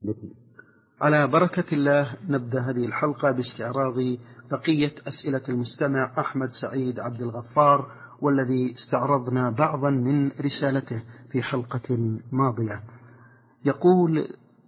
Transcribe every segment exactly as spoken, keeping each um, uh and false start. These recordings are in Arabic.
على بركة الله نبدأ هذه الحلقة باستعراض بقية أسئلة المستمع أحمد سعيد عبد الغفار، والذي استعرضنا بعضا من رسالته في حلقة ماضية. يقول: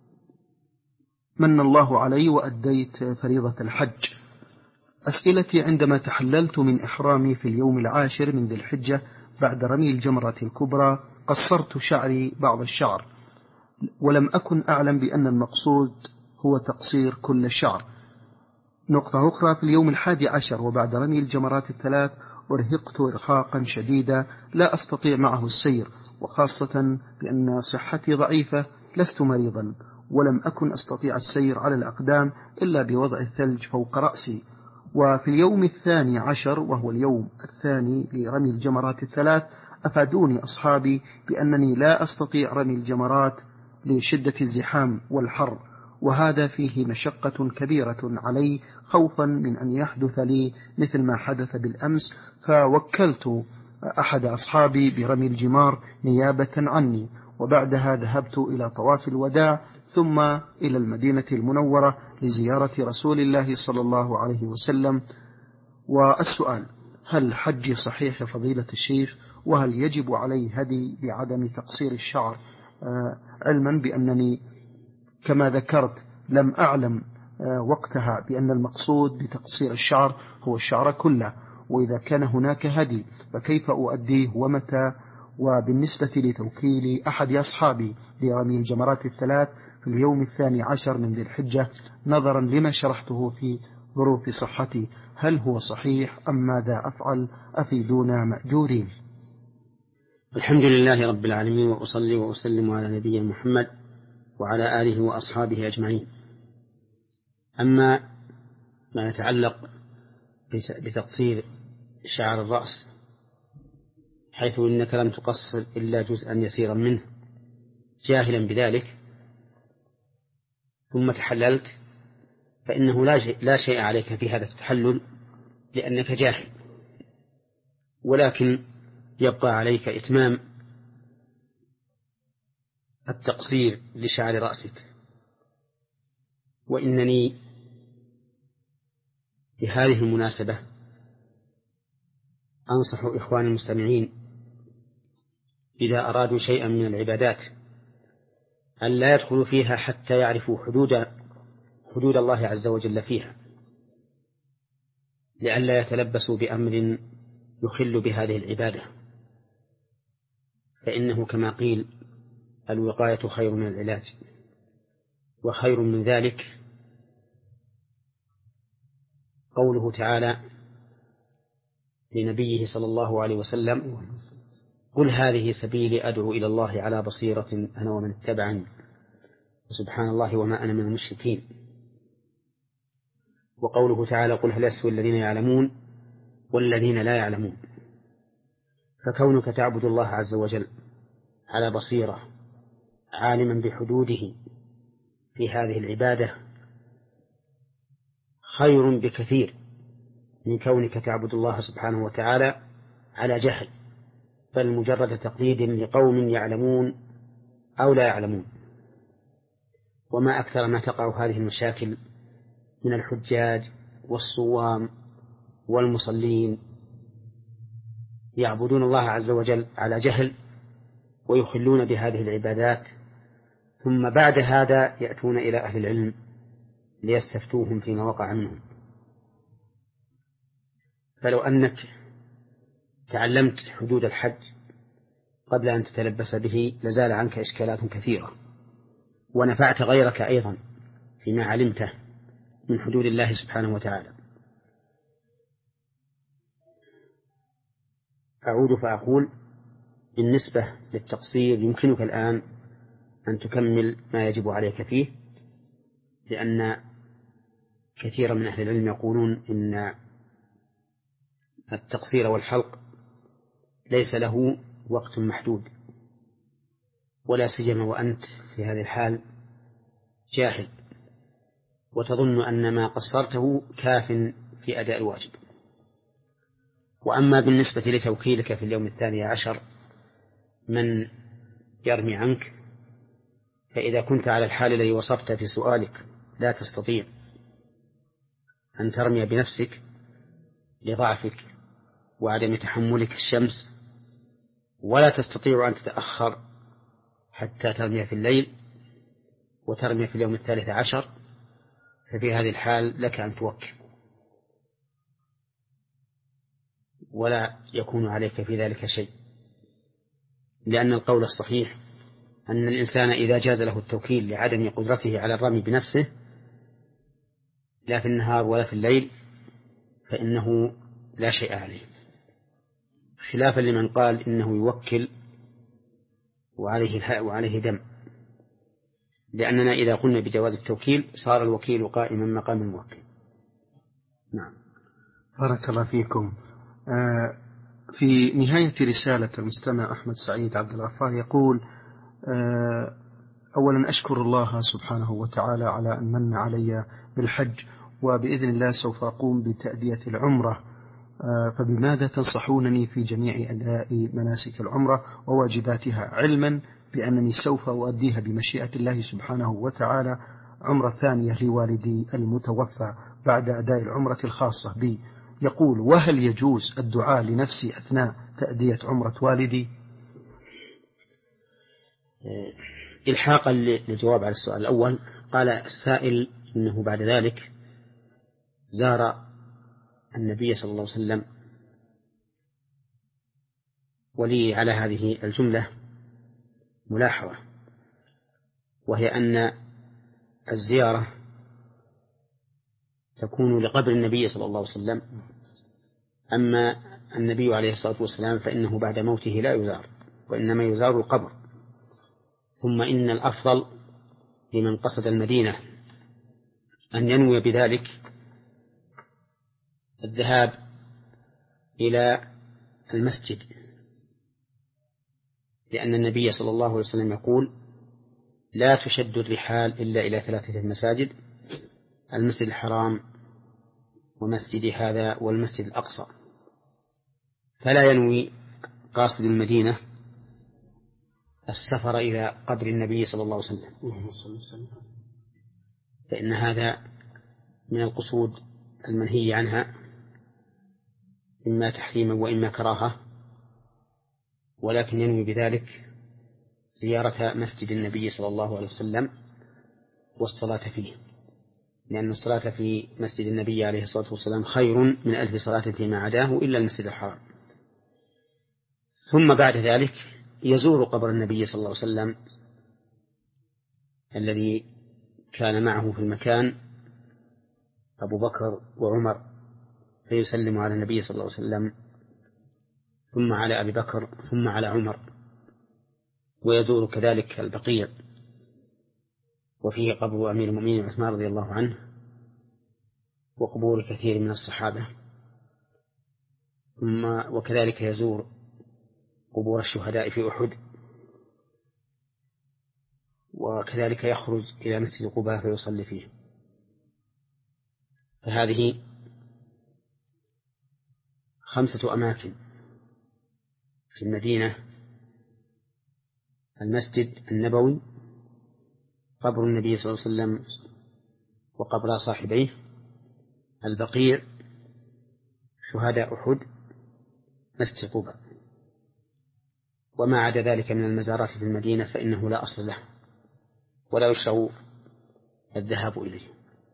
من الله علي وأديت فريضة الحج. أسئلتي: عندما تحللت من إحرامي في اليوم العاشر من ذي الحجة بعد رمي الجمرة الكبرى قصرت شعري بعض الشعر، ولم أكن أعلم بأن المقصود هو تقصير كل الشعر. نقطة أخرى: في اليوم الحادي عشر وبعد رمي الجمرات الثلاث أرهقت إرهاقا شديدا لا أستطيع معه السير، وخاصة بأن صحتي ضعيفة، لست مريضا، ولم أكن أستطيع السير على الأقدام إلا بوضع الثلج فوق رأسي. وفي اليوم الثاني عشر وهو اليوم الثاني لرمي الجمرات الثلاث أفادوني أصحابي بأنني لا أستطيع رمي الجمرات لشدة الزحام والحر، وهذا فيه مشقة كبيرة علي خوفا من أن يحدث لي مثل ما حدث بالأمس، فوكلت أحد أصحابي برمي الجمار نيابة عني، وبعدها ذهبت إلى طواف الوداع ثم إلى المدينة المنورة لزيارة رسول الله صلى الله عليه وسلم. والسؤال: هل حجي صحيح فضيلة الشيخ؟ وهل يجب علي هدي بعدم تقصير الشعر؟ آه علما بأنني كما ذكرت لم أعلم آه وقتها بأن المقصود بتقصير الشعر هو الشعر كله، وإذا كان هناك هدي فكيف أؤديه ومتى؟ وبالنسبة لتوكيل أحد أصحابي لرمي الجمرات الثلاث في اليوم الثاني عشر من ذي الحجة نظرا لما شرحته في ظروف صحتي، هل هو صحيح أم ماذا أفعل؟ أفيدونا مأجورين. الحمد لله رب العالمين، وأصلي وأسلم على نبينا محمد وعلى آله وأصحابه أجمعين. أما ما يتعلق بتقصير شعر الرأس، حيث إنك لم تقصر إلا جزءا يسيرا منه جاهلا بذلك ثم تحللت، فإنه لا شيء عليك في هذا التحلل لأنك جاهل، ولكن يبقى عليك إتمام التقصير لشعر رأسك. وإنني بهذه المناسبة أنصح إخواني المستمعين إذا أرادوا شيئا من العبادات أن لا يدخلوا فيها حتى يعرفوا حدود حدود الله عز وجل فيها، لئلا يتلبسوا بأمر يخل بهذه العبادة، فإنه كما قيل: الوقاية خير من العلاج. وخير من ذلك قوله تعالى لنبيه صلى الله عليه وسلم: قل هذه سبيلي أدعو إلى الله على بصيرة أنا ومن اتبعني وسبحان الله وما أنا من المشركين. وقوله تعالى: قل هل يستوي الذين يعلمون والذين لا يعلمون. فكونك تعبد الله عز وجل على بصيرة عالما بحدوده في هذه العبادة خير بكثير من كونك تعبد الله سبحانه وتعالى على جهل، بل مجرد تقليد لقوم يعلمون أو لا يعلمون. وما أكثر ما تقع هذه المشاكل من الحجاج والصوام والمصلين يعبدون الله عز وجل على جهل ويخلون بهذه العبادات، ثم بعد هذا يأتون إلى أهل العلم ليستفتوهم فيما وقع منهم. فلو أنك تعلمت حدود الحج قبل أن تتلبس به لزال عنك إشكالات كثيرة، ونفعت غيرك أيضا فيما علمته من حدود الله سبحانه وتعالى. أعود فأقول: بالنسبة للتقصير يمكنك الآن أن تكمل ما يجب عليك فيه، لأن كثيرا من أهل العلم يقولون إن التقصير والحلق ليس له وقت محدود، ولا سيما وأنت في هذه الحال جاهل وتظن أن ما قصرته كاف في أداء الواجب. وأما بالنسبة لتوكيلك في اليوم الثاني عشر من يرمي عنك، فإذا كنت على الحال الذي وصفت في سؤالك لا تستطيع أن ترمي بنفسك لضعفك وعدم تحملك الشمس، ولا تستطيع أن تتأخر حتى ترمي في الليل وترمي في اليوم الثالث عشر، ففي هذه الحال لك أن توكل، ولا يكون عليك في ذلك شيء، لأن القول الصحيح أن الإنسان إذا جاز له التوكيل لعدم قدرته على الرمي بنفسه لا في النهار ولا في الليل فإنه لا شيء عليه، خلافا لمن قال إنه يوكل وعليه وعليه دم، لأننا إذا قلنا بجواز التوكيل صار الوكيل قائما مقام الموكل. نعم. بارك الله فيكم. آه في نهاية رسالة المستمع أحمد سعيد عبد الغفار يقول: آه أولا أشكر الله سبحانه وتعالى على أن من علي بالحج، وبإذن الله سوف أقوم بتأدية العمرة، آه فبماذا تنصحونني في جميع أداء مناسك العمرة وواجباتها، علما بأنني سوف أؤديها بمشيئة الله سبحانه وتعالى عمرة ثانية لوالدي المتوفى بعد أداء العمرة الخاصة بي. يقول: وهل يجوز الدعاء لنفسي أثناء تأدية عمرة والدي؟ إلحاقا للجواب على السؤال الأول، قال السائل إنه بعد ذلك زار النبي صلى الله عليه وسلم، ولي على هذه الجملة ملاحظة، وهي أن الزيارة تكون لقبر النبي صلى الله عليه وسلم، أما النبي عليه الصلاة والسلام فإنه بعد موته لا يزار، وإنما يزار القبر. ثم إن الأفضل لمن قصد المدينة أن ينوي بذلك الذهاب إلى المسجد، لأن النبي صلى الله عليه وسلم يقول: لا تشد الرحال إلا إلى ثلاثة مساجد: المسجد الحرام ومسجد هذا والمسجد الأقصى. فلا ينوي قاصد المدينة السفر إلى قبر النبي صلى الله عليه وسلم، فإن هذا من القصود المنهي عنها، إما تحريما وإما كراهة، ولكن ينوي بذلك زيارة مسجد النبي صلى الله عليه وسلم والصلاة فيه، لأن الصلاة في مسجد النبي عليه الصلاة والسلام خير من ألف صلاة فيما عداه إلا المسجد الحرام. ثم بعد ذلك يزور قبر النبي صلى الله عليه وسلم الذي كان معه في المكان أبو بكر وعمر، فيسلم على النبي صلى الله عليه وسلم، ثم على أبي بكر، ثم على عمر، ويزور كذلك البقيع وفيه قبر أمير المؤمنين عثمان رضي الله عنه، وقبور كثير من الصحابة، ثم وكذلك يزور قبور الشهداء في أحد، وكذلك يخرج إلى مسجد قباء فيصلي فيه. فهذه خمسة أماكن في المدينة: المسجد النبوي، قبر النبي صلى الله عليه وسلم وقبر صاحبيه، البقيع، شهداء أحد، مسجد قباء. وما عدا ذلك من المزارات في المدينة فإنه لا أصل له ولا يشرع الذهاب إليه.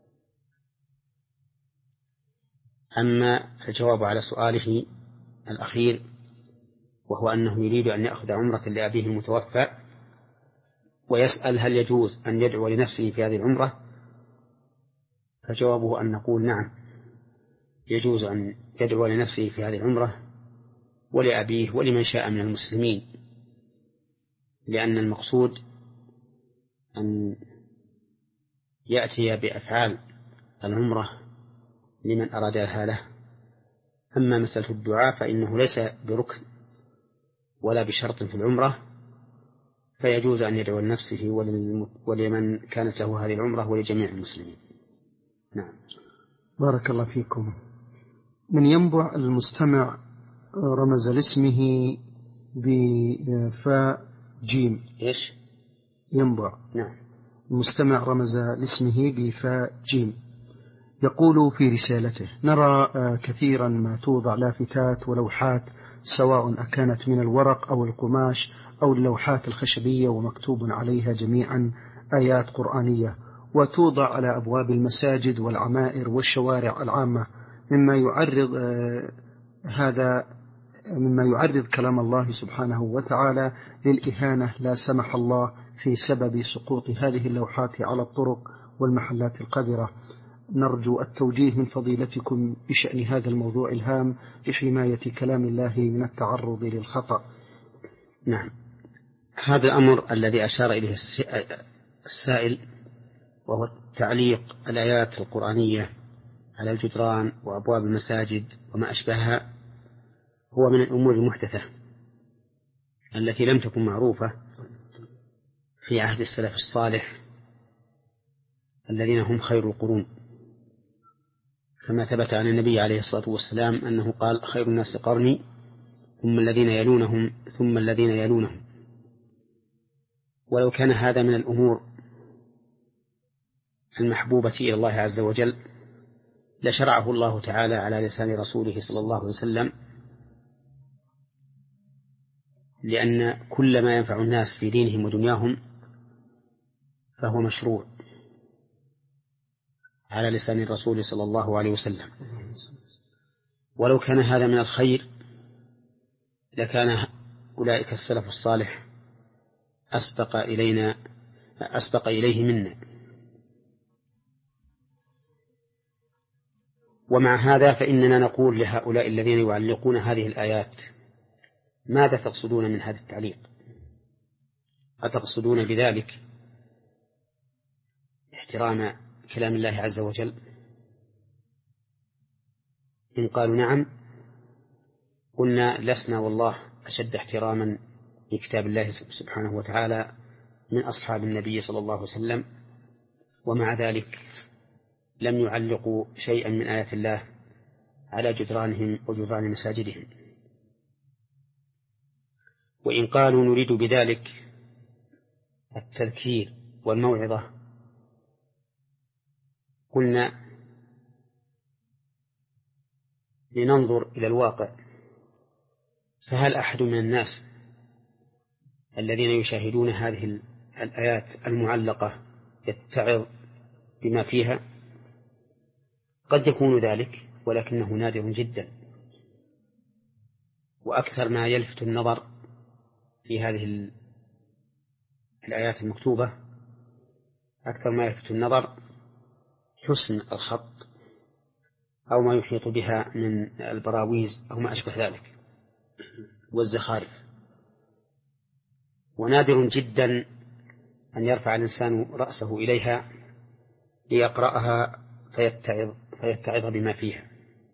أما الجواب على سؤاله الأخير، وهو أنه يريد أن يأخذ عمرة لأبيه المتوفى ويسأل هل يجوز أن يدعو لنفسه في هذه العمرة، فجوابه أن نقول نعم، يجوز أن يدعو لنفسه في هذه العمرة ولأبيه ولمن شاء من المسلمين، لأن المقصود أن يأتي بأفعال العمرة لمن أرادها له. أما مسألة الدعاء فإنه ليس بركن ولا بشرط في العمرة، فيجوز أن يدعو لنفسه ولمن كانت له هذه العمرة ولجميع المسلمين. نعم. بارك الله فيكم. من ينبع المستمع رمز لاسمه بفاء جيم. إيش؟ ينبع. نعم. المستمع رمز لاسمه بفاء جيم. يقول في رسالته: نرى كثيرا ما توضع لافتات ولوحات سواء أكانت من الورق أو القماش أو اللوحات الخشبية ومكتوب عليها جميعا آيات قرآنية، وتوضع على أبواب المساجد والعمائر والشوارع العامة، مما يعرض هذا مما يعرض كلام الله سبحانه وتعالى للإهانة لا سمح الله في سبب سقوط هذه اللوحات على الطرق والمحلات القذرة. نرجو التوجيه من فضيلتكم بشأن هذا الموضوع الهام لحماية كلام الله من التعرض للخطأ. نعم، هذا الأمر الذي أشار إليه السائل، وهو تعليق الآيات القرآنية على الجدران وأبواب المساجد وما أشبهها، هو من الأمور المحدثة التي لم تكن معروفة في عهد السلف الصالح الذين هم خير القرون، كما ثبت عن النبي عليه الصلاة والسلام أنه قال: خير الناس قرني ثم الذين يلونهم ثم الذين يلونهم. ولو كان هذا من الأمور المحبوبة إلى الله عز وجل لشرعه الله تعالى على لسان رسوله صلى الله عليه وسلم، لأن كل ما ينفع الناس في دينهم ودنياهم فهو مشروع على لسان الرسول صلى الله عليه وسلم. ولو كان هذا من الخير لكان أولئك السلف الصالح أسبق إلينا أسبق إليه منا. ومع هذا فإننا نقول لهؤلاء الذين يعلقون هذه الآيات: ماذا تقصدون من هذا التعليق؟ أتقصدون بذلك احترام كلام الله عز وجل؟ إن قالوا نعم قلنا: لسنا والله أشد احتراما لكتاب الله سبحانه وتعالى من أصحاب النبي صلى الله عليه وسلم، ومع ذلك لم يعلقوا شيئا من آيات الله على جدرانهم وجدران مساجدهم. وإن قالوا نريد بذلك التذكير والموعظة قلنا: لننظر إلى الواقع، فهل أحد من الناس الذين يشاهدون هذه الآيات المعلقة يتعظ بما فيها؟ قد يكون ذلك، ولكنه نادر جدا. وأكثر ما يلفت النظر في هذه الآيات المكتوبة أكثر ما يلفت النظر حسن الخط أو ما يحيط بها من البراويز أو ما أشبه ذلك والزخارف. ونادر جدا أن يرفع الإنسان رأسه إليها ليقرأها فيتعظ, فيتعظ بما فيها.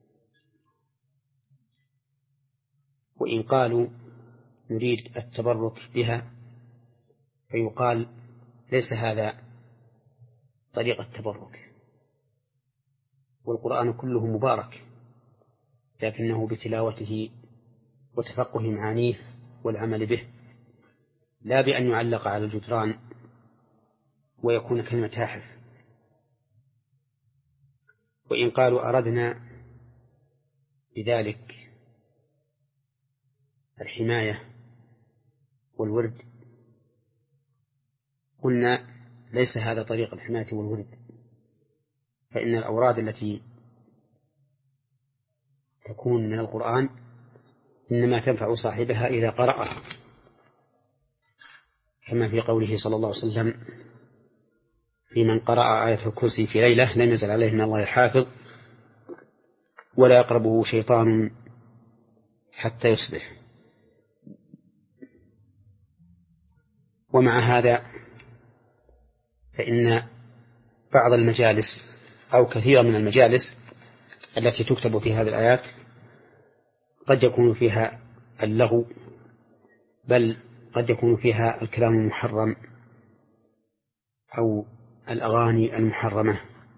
وإن قالوا نريد التبرك بها فيقال: ليس هذا طريق التبرك، والقرآن كله مبارك، لكنه بتلاوته وتفقه معانيه والعمل به، لا بأن يعلق على الجدران ويكون كالمتاحف. وإن قالوا أردنا بذلك الحماية والورد قلنا: ليس هذا طريق الحماية والورد، فإن الأوراد التي تكون من القرآن إنما تنفع صاحبها إذا قرأها، كما في قوله صلى الله عليه وسلم: في من قرأ آية الكرسي في ليلة لم ينزل عليه من الله حافظ ولا يقربه شيطان حتى يصبح. ومع هذا فإن بعض المجالس أو كثير من المجالس التي تكتب في هذه الآيات قد يكون فيها اللغو، بل قد يكون فيها الكلام المحرم أو الأغاني المحرمة،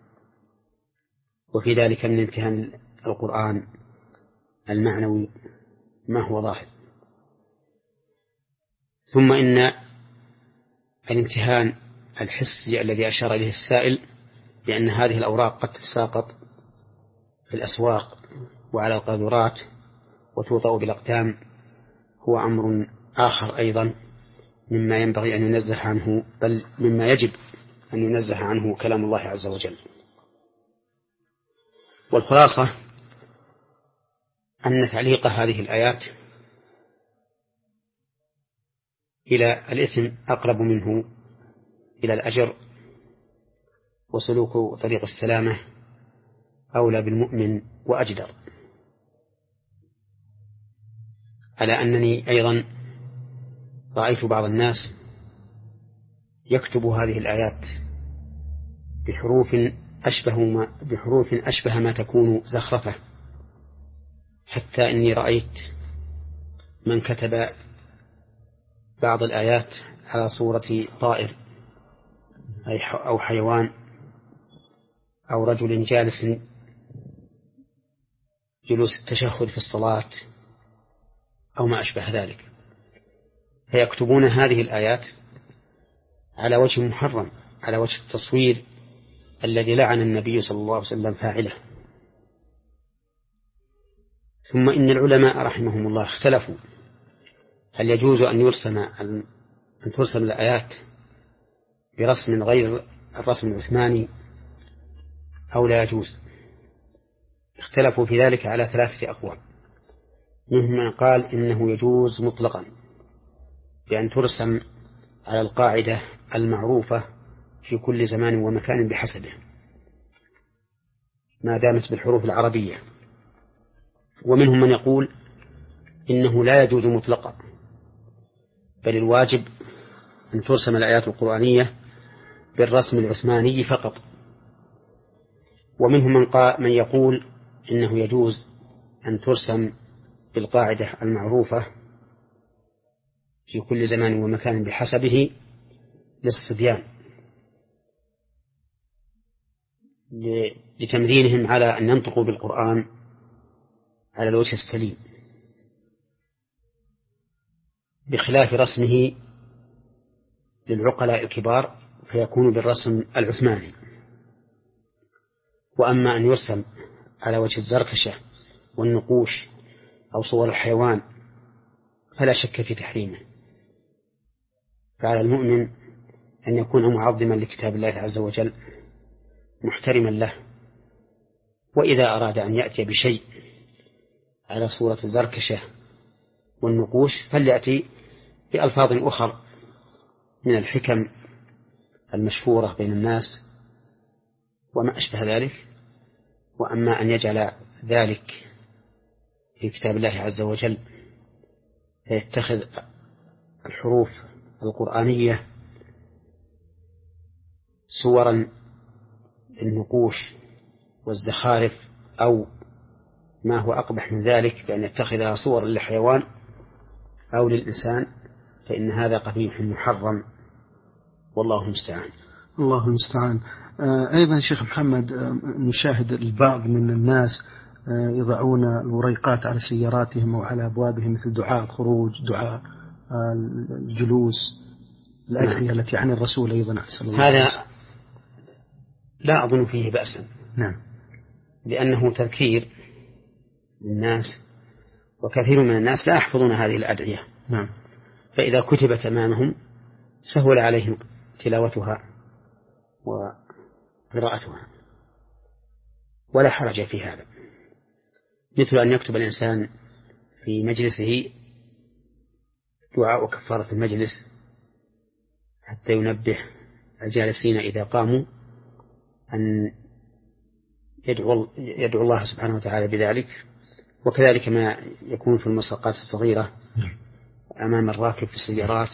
وفي ذلك من امتهان القرآن المعنوي ما هو ظاهر. ثم إن الامتهان الحسي الذي أشار إليه السائل بأن هذه الأوراق قد تتساقط في الأسواق وعلى القاذورات وتوطأ بالأقدام هو أمر آخر أيضا مما ينبغي أن ينزه عنه، بل مما يجب أن ينزه عنه كلام الله عز وجل. والخلاصة أن تعليق هذه الآيات إلى الإثم أقرب منه إلى الأجر، وسلوك طريق السلامة أولى بالمؤمن وأجدر. على أنني أيضا رأيت بعض الناس يكتب هذه الآيات بحروف أشبه ما, بحروف أشبه ما تكون زخرفة، حتى إني رأيت من كتب بعض الآيات على صورة طائر أو حيوان أو رجل جالس جلوس التشهد في الصلاة أو ما أشبه ذلك، فيكتبون هذه الآيات على وجه محرم، على وجه التصوير الذي لعن النبي صلى الله عليه وسلم فاعله. ثم إن العلماء رحمهم الله اختلفوا هل يجوز أن يرسم أن ترسم الآيات برسم غير الرسم العثماني أو لا يجوز. اختلفوا في ذلك على ثلاثة أقوال، منهم من قال إنه يجوز مطلقا بأن ترسم على القاعدة المعروفة في كل زمان ومكان بحسبه ما دامت بالحروف العربية، ومنهم من يقول إنه لا يجوز مطلقا بل الواجب أن ترسم الآيات القرآنية بالرسم العثماني فقط، ومنهم من, من يقول إنه يجوز أن ترسم بالقاعدة المعروفة في كل زمان ومكان بحسبه للصبيان لتمرينهم على أن ينطقوا بالقرآن على الوجه السليم، بخلاف رسمه للعقلاء الكبار فيكون بالرسم العثماني. وأما أن يرسم على وجه الزركشة والنقوش أو صور الحيوان فلا شك في تحريمه، فعلى المؤمن أن يكون معظما لكتاب الله عز وجل محترما له، وإذا أراد أن يأتي بشيء على صورة الزركشة والنقوش فليأتي بألفاظ أخر من الحكم المشهورة بين الناس وما أشبه ذلك. وأما أن يجعل ذلك في كتاب الله عز وجل فيتخذ الحروف القرآنية صورا النقوش والزخارف أو ما هو أقبح من ذلك بأن يتخذها صور للحيوان أو للإنسان، فإن هذا قبيح محرم والله المستعان. الله المستعان. أيضا شيخ محمد نشاهد البعض من الناس يضعون الوريقات على سياراتهم وعلى أبوابهم مثل دعاء الخروج، دعاء الجلوس، الأدعية نعم. التي عن الرسول أيضا صلى الله عليه وسلم. هذا لا أظن فيه بأسا، نعم، لأنه تذكير للناس، وكثير من الناس لا يحفظون هذه الأدعية، نعم، فإذا كتبت أمامهم سهل عليهم تلاوتها وقراءتها ولا حرج في هذا، مثل أن يكتب الإنسان في مجلسه دعاء كفارة المجلس حتى ينبه الجالسين إذا قاموا أن يدعو, يدعو الله سبحانه وتعالى بذلك، وكذلك ما يكون في المساقات الصغيرة أمام الراكب في السيارات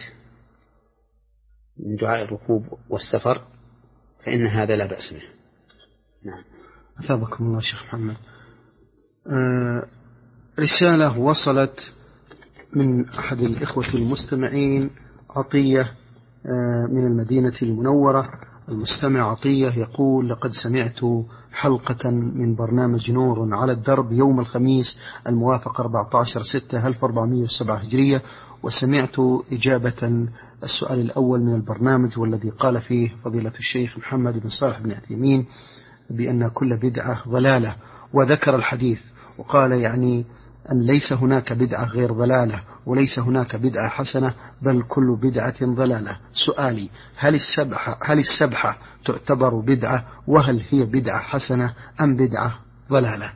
من دعاء الركوب والسفر، فإن هذا لا بأس به. نعم. أثابكم الله شيخ محمد. آه رسالة وصلت من أحد الإخوة المستمعين، عطية آه من المدينة المنورة. المستمع عطية يقول: لقد سمعت حلقة من برنامج نور على الدرب يوم الخميس الموافق أربعة عشر ستة ألف وأربعمائة وسبعة هجرية، وسمعت إجابة السؤال الأول من البرنامج والذي قال فيه فضيلة الشيخ محمد بن صالح بن عثيمين بأن كل بدعة ضلالة، وذكر الحديث وقال يعني أن ليس هناك بدعة غير ضلالة وليس هناك بدعة حسنة بل كل بدعة ضلالة. سؤالي هل السبحة, هل السبحة تعتبر بدعة، وهل هي بدعة حسنة أم بدعة ضلالة؟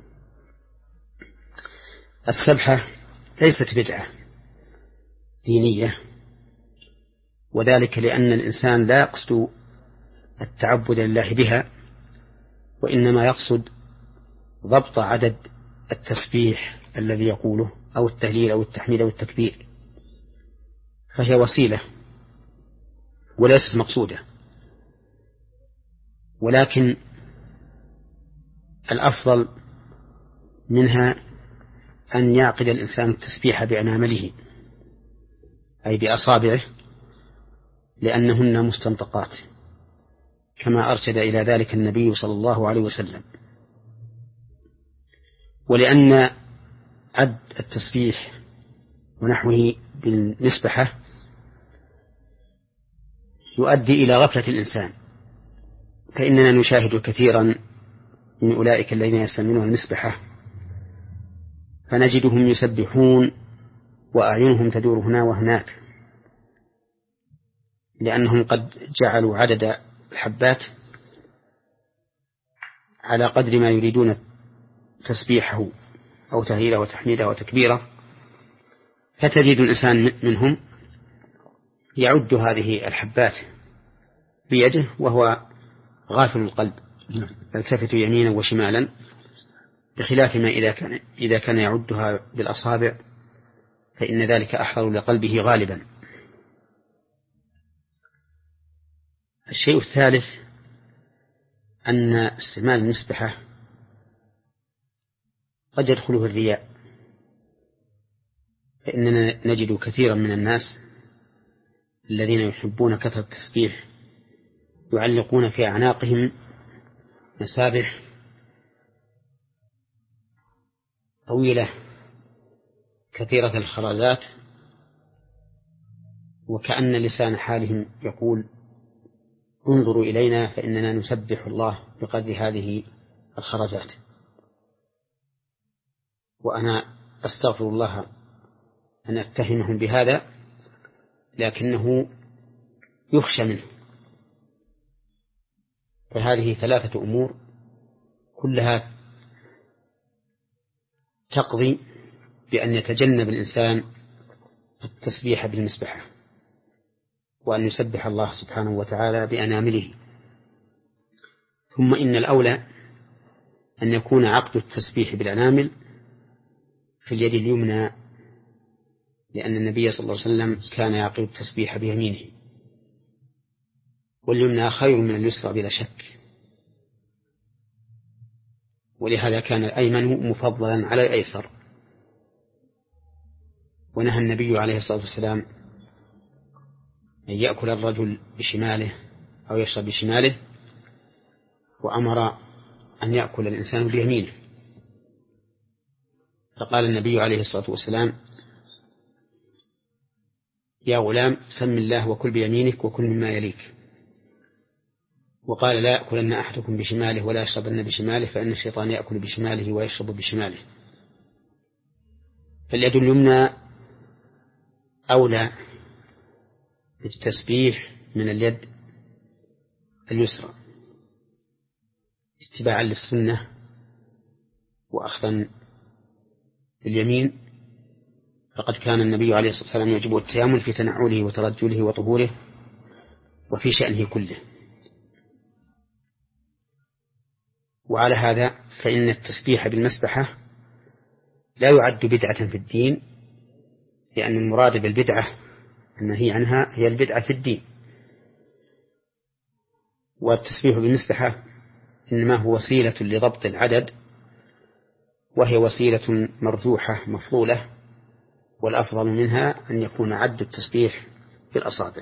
السبحة ليست بدعة دينية، وذلك لأن الإنسان لا يقصد التعبد لله بها، وإنما يقصد ضبط عدد التسبيح الذي يقوله أو التهليل أو التحميد أو التكبير، فهي وسيلة وليست مقصودة. ولكن الأفضل منها أن يعقد الإنسان التسبيح بأنامله أي بأصابعه، لأنهن مستنطقات كما أرشد إلى ذلك النبي صلى الله عليه وسلم، ولأن عد التسبيح ونحوه بالمسبحة يؤدي إلى غفلة الإنسان، فإننا نشاهد كثيرا من أولئك الذين يستعملون المسبحة فنجدهم يسبحون وأعينهم تدور هنا وهناك، لأنهم قد جعلوا عدد الحبات على قدر ما يريدون تسبيحه أو تهليله وتحميده وتكبيره، فتجد الإنسان منهم يعد هذه الحبات بيده وهو غافل القلب يلتفت يمينا وشمالا، بخلاف ما إذا كان, إذا كان يعدها بالأصابع فإن ذلك أحضر لقلبه غالبا. الشيء الثالث أن استعمال المسبحة قد يدخله الرياء، فإننا نجد كثيرا من الناس الذين يحبون كثرة التسبيح يعلقون في أعناقهم مسابح طويلة كثيرة الخرزات، وكأن لسان حالهم يقول انظروا إلينا فإننا نسبح الله بقدر هذه الخرزات. وأنا أستغفر الله أن أتهمهم بهذا، لكنه يخشى منه. فهذه ثلاثة أمور كلها تقضي بأن يتجنب الإنسان التسبيح بالمسبحة، وأن يسبح الله سبحانه وتعالى بأنامله. ثم إن الأولى أن يكون عقد التسبيح بالأنامل في اليد اليمنى، لأن النبي صلى الله عليه وسلم كان يعقد التسبيح بيمينه، واليمنى خير من اليسرى بلا شك، ولهذا كان الأيمن مفضلا على الأيسر. ونهى النبي عليه الصلاة والسلام أن يأكل الرجل بشماله أو يشرب بشماله، وأمر أن يأكل الإنسان بيمينه، فقال النبي عليه الصلاة والسلام يا غلام سم الله وكل بيمينك وكل مما يليك. وقال لا يأكلن أحدكم بشماله ولا يشربن بشماله فإن الشيطان يأكل بشماله ويشرب بشماله. فاليد اليمنى أولى بالتسبيح من اليد اليسرى اتباعا للسنة وأخذا باليمين، فقد كان النبي عليه الصلاة والسلام يجب التيامن في تنعله وترجله وطهوره وفي شأنه كله. وعلى هذا فإن التسبيح بالمسبحة لا يعد بدعة في الدين، لأن المراد بالبدعة النهي عنها هي البدعة في الدين، والتسبيح بالمسبحة إنما هو وسيلة لضبط العدد، وهي وسيلة مرجوحة مفضولة، والأفضل منها أن يكون عد التسبيح بالأصابع.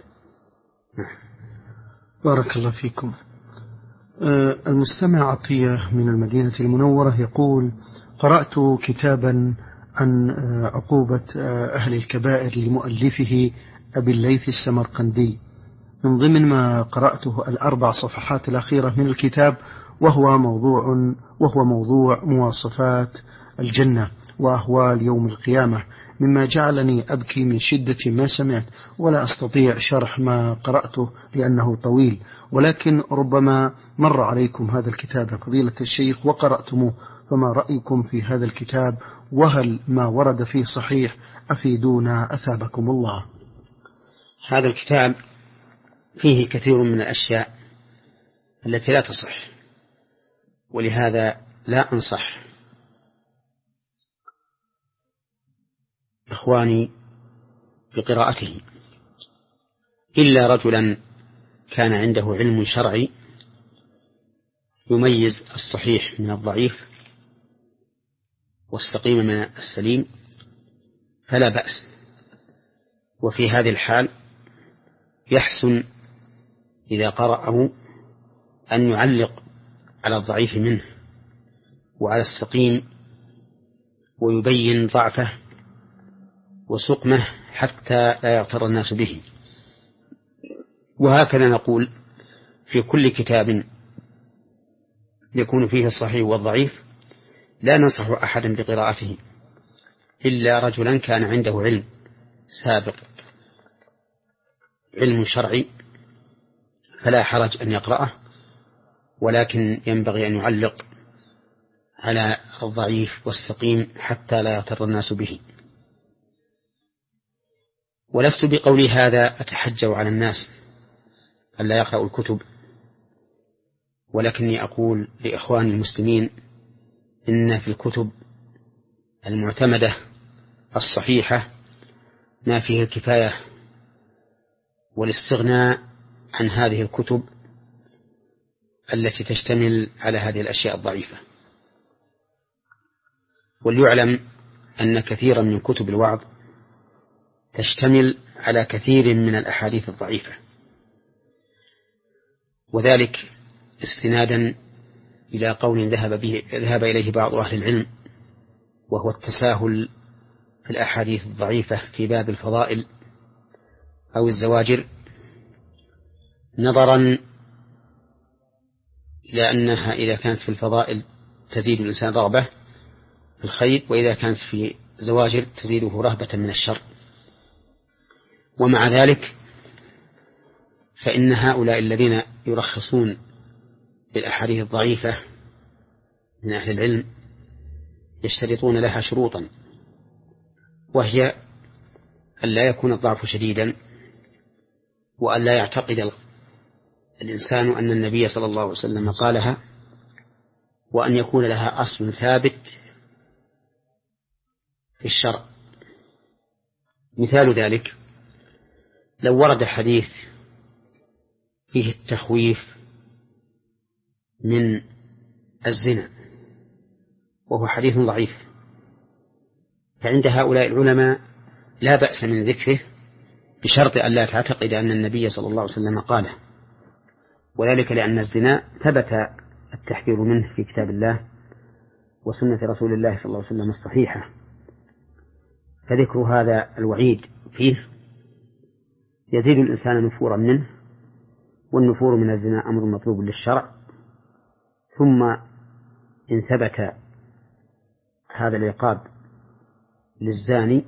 بارك الله فيكم. المستمع عطية من المدينة المنورة يقول: قرأت كتابا عن عقوبة أهل الكبائر لمؤلفه أبي الليث السمرقندي. من ضمن ما قرأته الأربع صفحات الأخيرة من الكتاب، وهو موضوع وهو موضوع مواصفات الجنة وأهوال يوم القيامة، مما جعلني أبكي من شدة ما سمعت، ولا أستطيع شرح ما قرأته لأنه طويل، ولكن ربما مر عليكم هذا الكتاب يا فضيلة الشيخ وقرأتموه، فما رأيكم في هذا الكتاب؟ وهل ما ورد فيه صحيح؟ أفيدونا أثابكم الله. هذا الكتاب فيه كثير من الأشياء التي لا تصح، ولهذا لا أنصح إخواني بقراءته إلا رجلا كان عنده علم شرعي يميز الصحيح من الضعيف والسقيم من السليم، فلا بأس. وفي هذه الحال يحسن إذا قرأه أن يعلق على الضعيف منه وعلى السقيم ويبين ضعفه وسقمه حتى لا يغتر الناس به. وهكذا نقول في كل كتاب يكون فيه الصحيح والضعيف لا ننصح أحدا بقراءته إلا رجلا كان عنده علم سابق، علم شرعي، فلا حرج أن يقرأه، ولكن ينبغي أن يعلق على الضعيف والسقيم حتى لا يغتر الناس به. ولست بقولي هذا أتحجر على الناس أن لا يقرأوا الكتب، ولكني أقول لإخواني المسلمين إن في الكتب المعتمدة الصحيحة ما فيه الكفاية والاستغناء عن هذه الكتب التي تشتمل على هذه الأشياء الضعيفة. وليعلم أن كثيرا من كتب الوعظ تشتمل على كثير من الأحاديث الضعيفة، وذلك استنادا إلى قول ذهب به ذهب إليه بعض أهل العلم، وهو التساهل في الأحاديث الضعيفة في باب الفضائل أو الزواجر، نظرا إلى أنها إذا كانت في الفضائل تزيد الإنسان رغبة في الخير، وإذا كانت في زواجر تزيده رهبة من الشر. ومع ذلك فإن هؤلاء الذين يرخصون بالأحاديث الضعيفة من أهل العلم يشترطون لها شروطا، وهي أن لا يكون الضعف شديدا، وأن لا يعتقد الإنسان أن النبي صلى الله عليه وسلم قالها، وأن يكون لها أصل ثابت في الشرع. مثال ذلك لو ورد حديث فيه التخويف من الزنا وهو حديث ضعيف، فعند هؤلاء العلماء لا بأس من ذكره بشرط أن لا تعتقد أن النبي صلى الله عليه وسلم قاله، وذلك لأن الزنا ثبت التحذير منه في كتاب الله وسنة رسول الله صلى الله عليه وسلم الصحيحة، فذكر هذا الوعيد فيه يزيد الإنسان نفورا منه، والنفور من الزنا أمر مطلوب للشرع. ثم إن ثبت هذا العقاب للزاني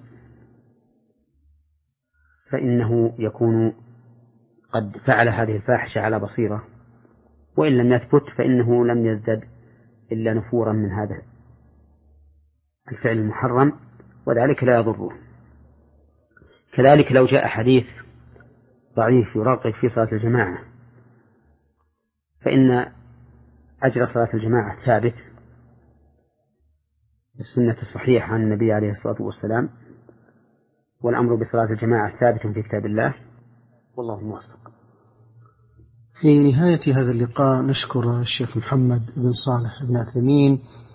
فإنه يكون قد فعل هذه الفاحشة على بصيرة، وإن لم يثبت فإنه لم يزدد إلا نفورا من هذا الفعل المحرم، وذلك لا يضره. كذلك لو جاء حديث ضعيف يراقب في صلاة الجماعة، فإن أجر صلاة الجماعة ثابت بالسنة الصحيحة عن النبي عليه الصلاة والسلام، والأمر بصلاة الجماعة ثابت في كتاب الله، والله موفق. في نهاية هذا اللقاء نشكر الشيخ محمد بن صالح بن عثيمين